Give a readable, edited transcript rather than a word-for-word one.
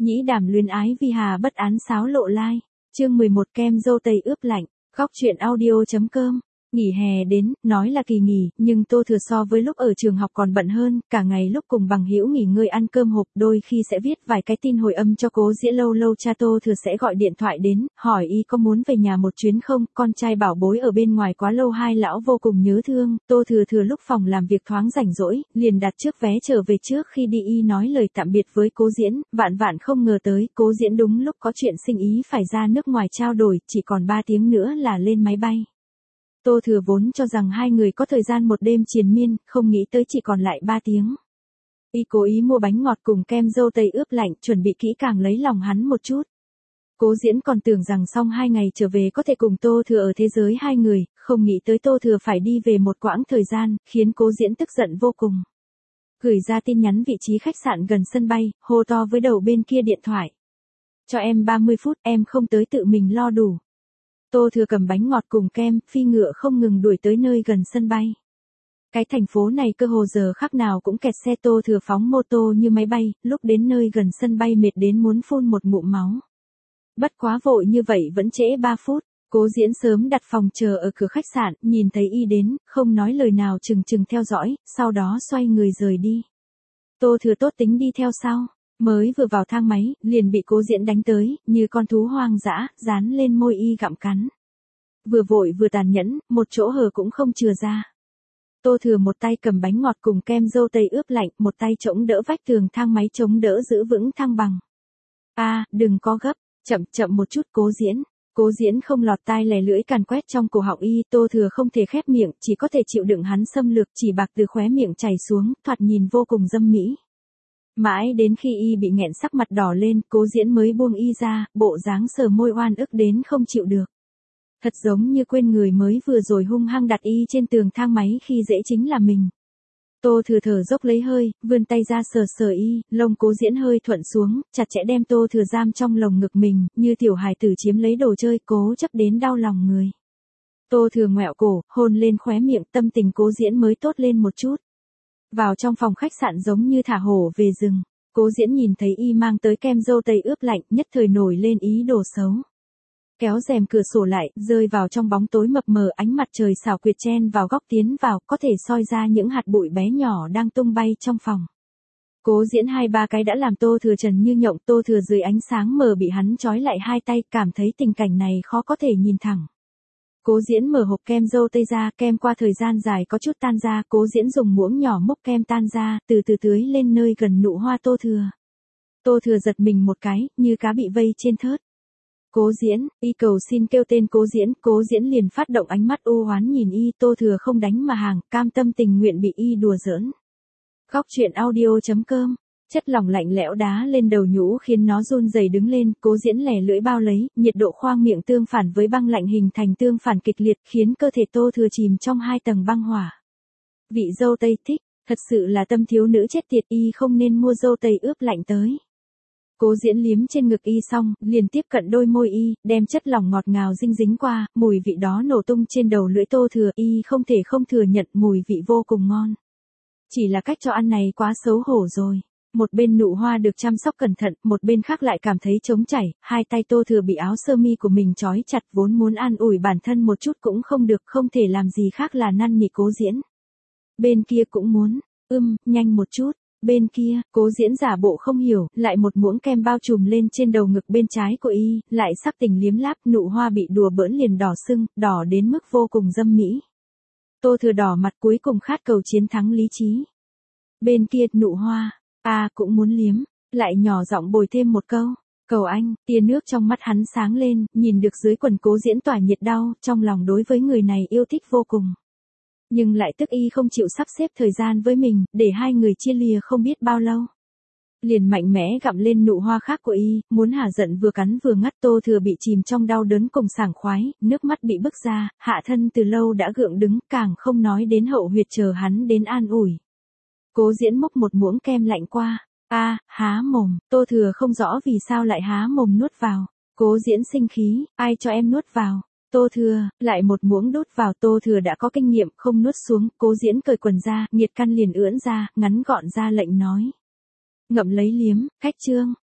Nhĩ đàm luyến ái vi hà bất án sáo lộ lai. Chương 11 kem dâu tây ướp lạnh. Góc truyện audio.com. Nghỉ hè đến, nói là kỳ nghỉ, nhưng Tô Thừa so với lúc ở trường học còn bận hơn, cả ngày lúc cùng bằng hữu nghỉ ngơi ăn cơm hộp, đôi khi sẽ viết vài cái tin hồi âm cho Cố Diễn, lâu lâu cha Tô Thừa sẽ gọi điện thoại đến, hỏi y có muốn về nhà một chuyến không, con trai bảo bối ở bên ngoài quá lâu, hai lão vô cùng nhớ thương. Tô Thừa lúc phòng làm việc thoáng rảnh rỗi, liền đặt trước vé trở về. Trước khi đi y nói lời tạm biệt với Cố Diễn, vạn không ngờ tới, Cố Diễn đúng lúc có chuyện sinh ý phải ra nước ngoài trao đổi, chỉ còn 3 tiếng nữa là lên máy bay. Tô Thừa vốn cho rằng hai người có thời gian một đêm triền miên, không nghĩ tới chỉ còn lại 3 tiếng. Y cố ý mua bánh ngọt cùng kem dâu tây ướp lạnh, chuẩn bị kỹ càng lấy lòng hắn một chút. Cố Diễn còn tưởng rằng xong 2 ngày trở về có thể cùng Tô Thừa ở thế giới hai người, không nghĩ tới Tô Thừa phải đi về một quãng thời gian, khiến Cố Diễn tức giận vô cùng. Gửi ra tin nhắn vị trí khách sạn gần sân bay, hô to với đầu bên kia điện thoại. Cho em 30 phút, em không tới tự mình lo đủ. Tô Thừa cầm bánh ngọt cùng kem, phi ngựa không ngừng đuổi tới nơi gần sân bay. Cái thành phố này cơ hồ giờ khắc nào cũng kẹt xe. Tô Thừa phóng mô tô như máy bay, lúc đến nơi gần sân bay mệt đến muốn phun một ngụm máu. Bất quá vội như vậy vẫn trễ 3 phút, Cố Diễn sớm đặt phòng chờ ở cửa khách sạn, nhìn thấy y đến, không nói lời nào chừng theo dõi, sau đó xoay người rời đi. Tô Thừa tốt tính đi theo sau. Mới vừa vào thang máy, liền bị Cố Diễn đánh tới, như con thú hoang dã, dán lên môi y gặm cắn. Vừa vội vừa tàn nhẫn, một chỗ hở cũng không chừa ra. Tô Thừa một tay cầm bánh ngọt cùng kem dâu tây ướp lạnh, một tay chống đỡ vách tường thang máy chống đỡ giữ vững thăng bằng. Đừng có gấp, chậm một chút Cố Diễn. Cố Diễn không lọt tai lè lưỡi càn quét trong cổ họng y, Tô Thừa không thể khép miệng, chỉ có thể chịu đựng hắn xâm lược, chỉ bạc từ khóe miệng chảy xuống, thoạt nhìn vô cùng dâm mỹ. Mãi đến khi y bị nghẹn sắc mặt đỏ lên, Cố Diễn mới buông y ra, bộ dáng sờ môi oan ức đến không chịu được. Thật giống như quên người mới vừa rồi hung hăng đặt y trên tường thang máy khi dễ chính là mình. Tô Thừa thở dốc lấy hơi, vươn tay ra sờ y, lông Cố Diễn hơi thuận xuống, chặt chẽ đem Tô Thừa giam trong lồng ngực mình, như tiểu hài tử chiếm lấy đồ chơi, cố chấp đến đau lòng người. Tô Thừa ngoẹo cổ, hôn lên khóe miệng, tâm tình Cố Diễn mới tốt lên một chút. Vào trong phòng khách sạn giống như thả hổ về rừng, Cố Diễn nhìn thấy y mang tới kem dâu tây ướp lạnh, nhất thời nổi lên ý đồ xấu. Kéo rèm cửa sổ lại, rơi vào trong bóng tối mập mờ, ánh mặt trời xảo quyệt chen vào góc tiến vào, có thể soi ra những hạt bụi bé nhỏ đang tung bay trong phòng. Cố Diễn 2-3 cái đã làm Tô Thừa trần như nhộng. Tô Thừa dưới ánh sáng mờ bị hắn trói lại hai tay, cảm thấy tình cảnh này khó có thể nhìn thẳng. Cố Diễn mở hộp kem dâu tây ra, kem qua thời gian dài có chút tan ra, Cố Diễn dùng muỗng nhỏ múc kem tan ra, từ từ tưới lên nơi gần nụ hoa Tô Thừa. Tô Thừa giật mình một cái, như cá bị vây trên thớt. Cố Diễn, y cầu xin kêu tên Cố Diễn liền phát động ánh mắt u oán nhìn y. Tô Thừa không đánh mà hàng, cam tâm tình nguyện bị y đùa giỡn. Góc truyện audio.com. Chất lỏng lạnh lẽo đá lên đầu nhũ khiến nó run rẩy đứng lên, Cố Diễn lẻ lưỡi bao lấy, nhiệt độ khoang miệng tương phản với băng lạnh hình thành tương phản kịch liệt, khiến cơ thể Tô Thừa chìm trong 2 tầng băng hỏa. Vị dâu tây thích, thật sự là tâm thiếu nữ chết tiệt, y không nên mua dâu tây ướp lạnh tới. Cố Diễn liếm trên ngực y xong, liền tiếp cận đôi môi y, đem chất lỏng ngọt ngào dính qua, mùi vị đó nổ tung trên đầu lưỡi Tô Thừa, y không thể không thừa nhận mùi vị vô cùng ngon. Chỉ là cách cho ăn này quá xấu hổ rồi. Một bên nụ hoa được chăm sóc cẩn thận, một bên khác lại cảm thấy trống chảy, hai tay Tô Thừa bị áo sơ mi của mình trói chặt, vốn muốn an ủi bản thân một chút cũng không được, không thể làm gì khác là năn nỉ Cố Diễn. Bên kia cũng muốn, nhanh một chút. Bên kia, Cố Diễn giả bộ không hiểu, lại một muỗng kem bao trùm lên trên đầu ngực bên trái của y, lại sắc tình liếm láp, nụ hoa bị đùa bỡn liền đỏ sưng, đỏ đến mức vô cùng dâm mỹ. Tô Thừa đỏ mặt cuối cùng khát cầu chiến thắng lý trí. Bên kia, nụ hoa, cũng muốn liếm, lại nhỏ giọng bồi thêm một câu, cầu anh. Tia nước trong mắt hắn sáng lên, nhìn được dưới quần Cố Diễn tỏa nhiệt đau, trong lòng đối với người này yêu thích vô cùng. Nhưng lại tức y không chịu sắp xếp thời gian với mình, để hai người chia lìa không biết bao lâu. Liền mạnh mẽ gặm lên nụ hoa khác của y, muốn hả giận vừa cắn vừa ngắt. Tô Thừa bị chìm trong đau đớn cùng sảng khoái, nước mắt bị bức ra, hạ thân từ lâu đã gượng đứng, càng không nói đến hậu huyệt chờ hắn đến an ủi. Cố Diễn múc một muỗng kem lạnh qua, há mồm. Tô Thừa không rõ vì sao lại há mồm nuốt vào. Cố Diễn sinh khí, ai cho em nuốt vào? Tô Thừa, lại một muỗng đút vào. Tô Thừa đã có kinh nghiệm, không nuốt xuống. Cố Diễn cởi quần ra, nhiệt căn liền ưỡn ra, ngắn gọn ra lệnh nói. Ngậm lấy liếm, khách trương.